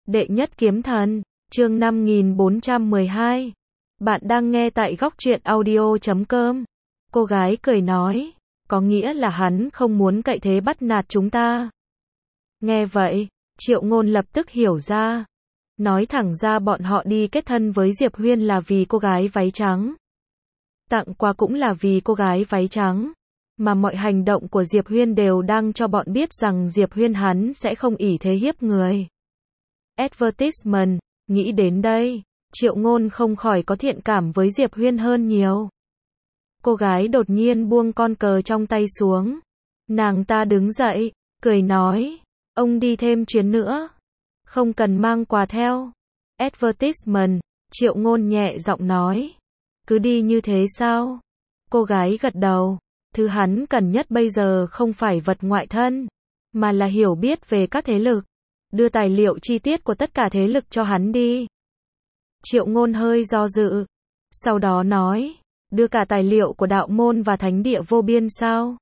Đệ nhất kiếm thần, chương 5412. Bạn đang nghe tại góc truyện audio.com. Cô gái cười nói, có nghĩa là hắn không muốn cậy thế bắt nạt chúng ta. Nghe vậy, Triệu Ngôn lập tức hiểu ra. Nói thẳng ra bọn họ đi kết thân với Diệp Huyên là vì cô gái váy trắng. Tặng quà cũng là vì cô gái váy trắng. Mà mọi hành động của Diệp Huyên đều đang cho bọn biết rằng Diệp Huyên hắn sẽ không ỷ thế hiếp người. Advertisement, nghĩ đến đây, Triệu Ngôn không khỏi có thiện cảm với Diệp Huyên hơn nhiều. Cô gái đột nhiên buông con cờ trong tay xuống. Nàng ta đứng dậy, cười nói, ông đi thêm chuyến nữa. Không cần mang quà theo. Advertisement, Triệu Ngôn nhẹ giọng nói. Cứ đi như thế sao? Cô gái gật đầu. Thứ hắn cần nhất bây giờ không phải vật ngoại thân, mà là hiểu biết về các thế lực. Đưa tài liệu chi tiết của tất cả thế lực cho hắn đi. Triệu Ngôn hơi do dự. Sau đó nói, đưa cả tài liệu của đạo môn và thánh địa vô biên sao?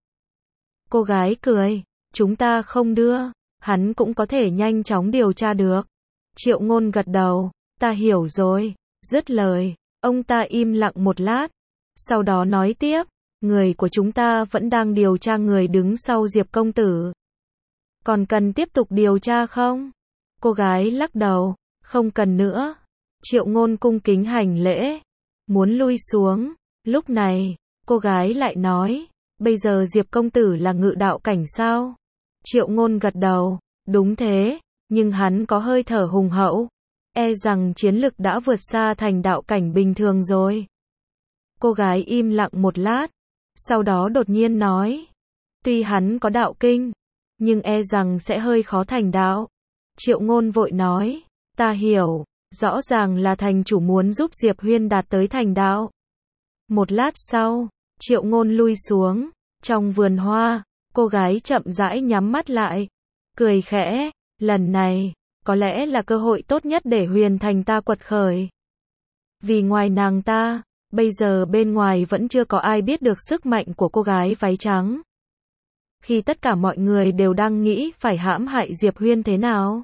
Cô gái cười, chúng ta không đưa, hắn cũng có thể nhanh chóng điều tra được. Triệu Ngôn gật đầu, ta hiểu rồi. Dứt lời, ông ta im lặng một lát. Sau đó nói tiếp, người của chúng ta vẫn đang điều tra người đứng sau Diệp công tử. Còn cần tiếp tục điều tra không? Cô gái lắc đầu, không cần nữa. Triệu Ngôn cung kính hành lễ, muốn lui xuống. Lúc này, cô gái lại nói, bây giờ Diệp công tử là ngự đạo cảnh sao? Triệu Ngôn gật đầu, đúng thế, nhưng hắn có hơi thở hùng hậu. E rằng chiến lực đã vượt xa thành đạo cảnh bình thường rồi. Cô gái im lặng một lát, sau đó đột nhiên nói, tuy hắn có đạo kinh, nhưng e rằng sẽ hơi khó thành đạo. Triệu Ngôn vội nói, ta hiểu, rõ ràng là thành chủ muốn giúp Diệp Huyên đạt tới thành đạo. Một lát sau, Triệu Ngôn lui xuống, trong vườn hoa, cô gái chậm rãi nhắm mắt lại, cười khẽ, lần này, có lẽ là cơ hội tốt nhất để Huyền Thành ta quật khởi. Vì ngoài nàng ta, bây giờ bên ngoài vẫn chưa có ai biết được sức mạnh của cô gái váy trắng. Khi tất cả mọi người đều đang nghĩ phải hãm hại Diệp Huyên thế nào,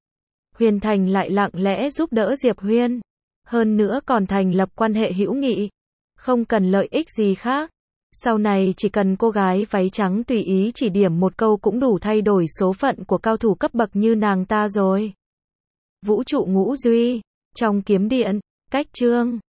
Huyền Thành lại lặng lẽ giúp đỡ Diệp Huyên, hơn nữa còn thành lập quan hệ hữu nghị, không cần lợi ích gì khác. Sau này chỉ cần cô gái váy trắng tùy ý chỉ điểm một câu cũng đủ thay đổi số phận của cao thủ cấp bậc như nàng ta rồi. Vũ trụ ngũ duy, trong kiếm điện, cách chương